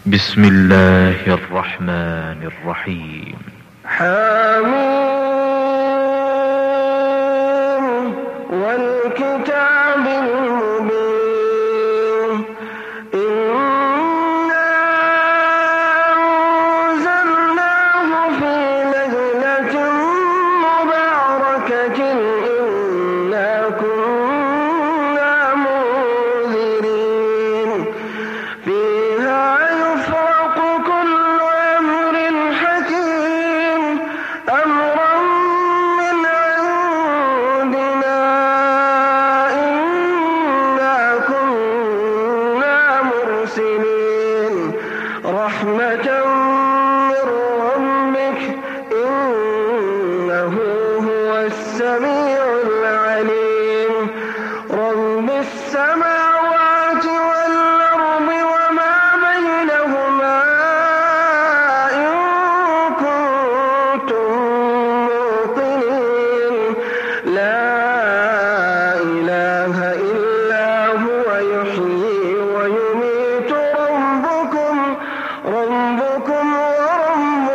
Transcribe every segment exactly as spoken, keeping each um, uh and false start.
بسم الله الرحمن الرحيم. حميم والكتاب المبين إنا أنزلناه في ليلة مباركة إنا كنا منذرين فيها يفرق كل أمر حكيم أمرا من عندنا إنا كنا مرسلين رحمة من ربك إنه هو السميع العليم رب السماوات والأرض وما بينهما إن كنتم موقنين لا إله إلا هو يحيي ويميت ربكم ربكم ورب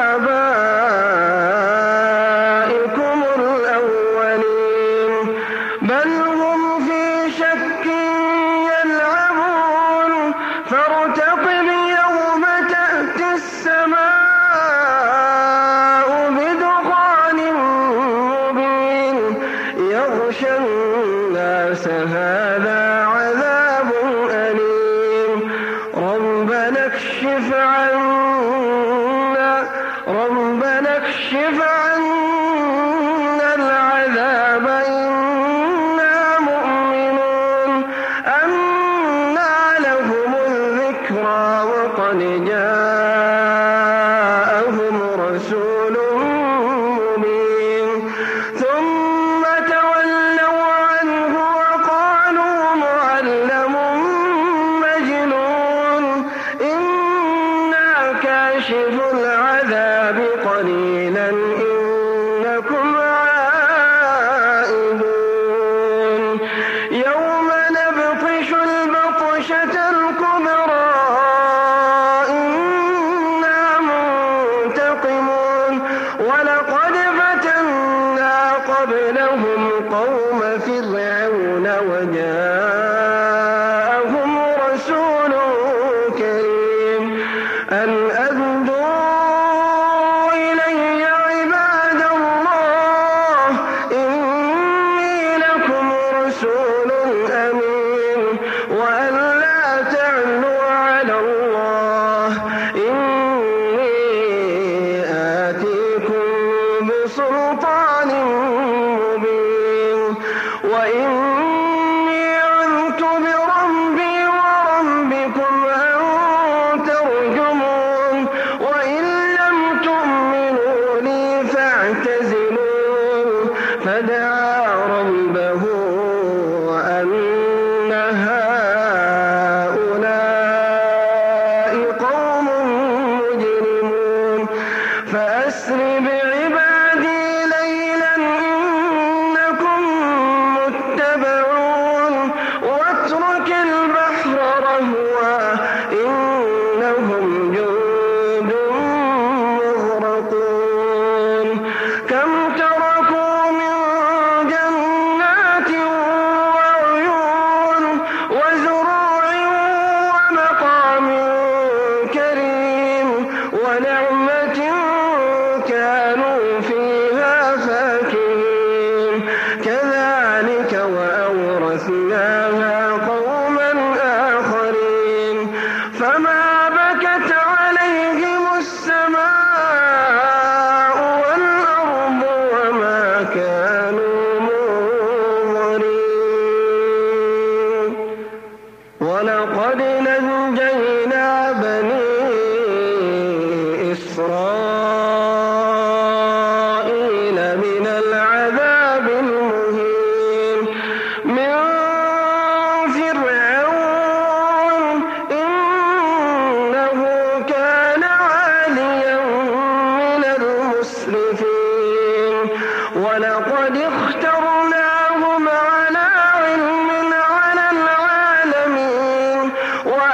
آبائكم الأولين بل هم في شك يلعبون فارتقب يوم تأتي السماء بدخان مبين يغشى الناس هذا عذاب أليم ربنا اكشف عنا ربنا اكشف عنا العذاب إنا مؤمنون أنى لهم الذكرى وقد جاءهم رسول مبين ثم تولوا عنه وقالوا معلم مجنون إنا كاشف العذاب قليلا إنكم عائدون يوم نبطش البطشة الكبرى إنا منتقمون ولقد فتنا قبلهم قوم فرعون وجاءهم رسول كريم أن أهدوا إلي عباد الله إني لكم رسول أمين وأن لا تعلوا على الله إني آتيكم بسلطان مبين وإني عذت بربي وربكم أن ترجمون وإن لم تؤمنوا لي فاعتزلون فدعا ربه أن هؤلاء قوم مجرمون فأسر بعبادي ليلا إنكم متبعون واترك البحر رهوا إنهم جند مغرقون كم تركوا من جنات وعيون وزروع ومقام كريم ونعمة كانوا فيها فاكهين كذلك وأورثناها قوما آخرين فما بكت عليهم السماء والأرض وما كانوا منظرين ولقد نجينا بني إسرائيل من العذاب المهين من فرعون إنه كان عاليا من المسرفين ولقد اخترناهم على علم على العالمين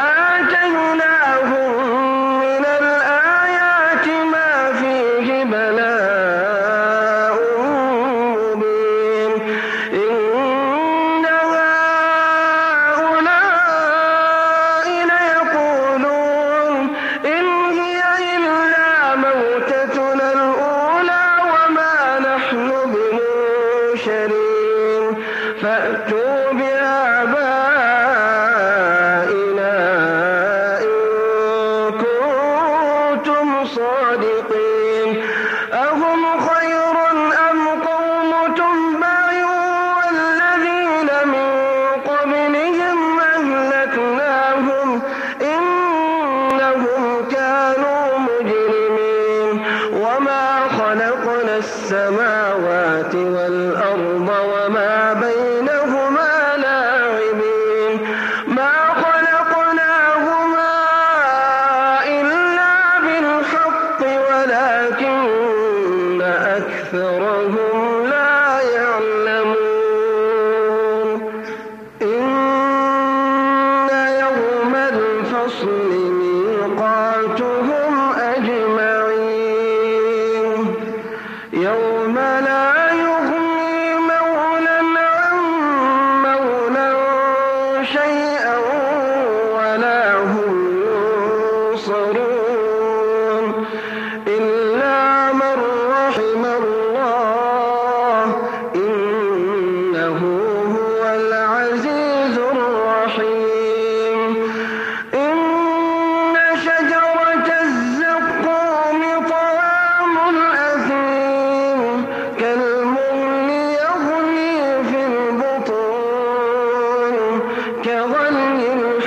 كغلي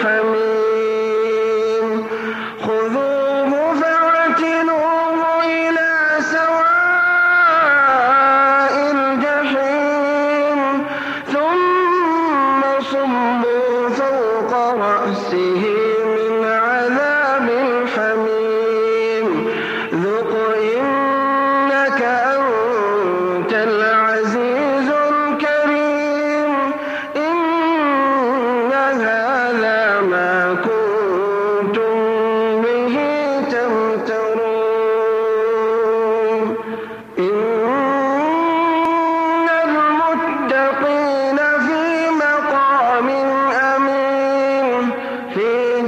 الحميم خذوه فاعتلوه إلى سواء الجحيم ثم صبوا فوق رأسه من عذاب الحميم ذق إنك أنت العزيز الكريم إن هذا ما كنتم به تمترون إن المتقين في مقام أمين في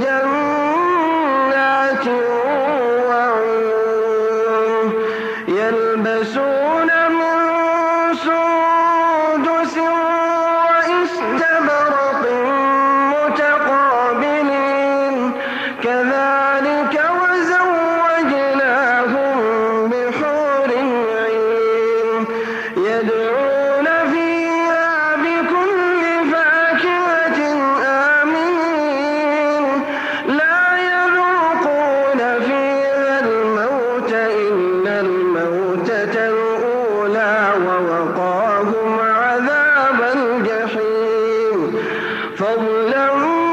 جنات وعيون يلبسون من سندس وإستبرق متقابلين كذلك وزوجناهم بحور عين يدعون فيها بكل فاكهة آمنين لا يذوقون فيها الموت إلا الموتة الأولى ووقاهم عذاب الجحيم فضلا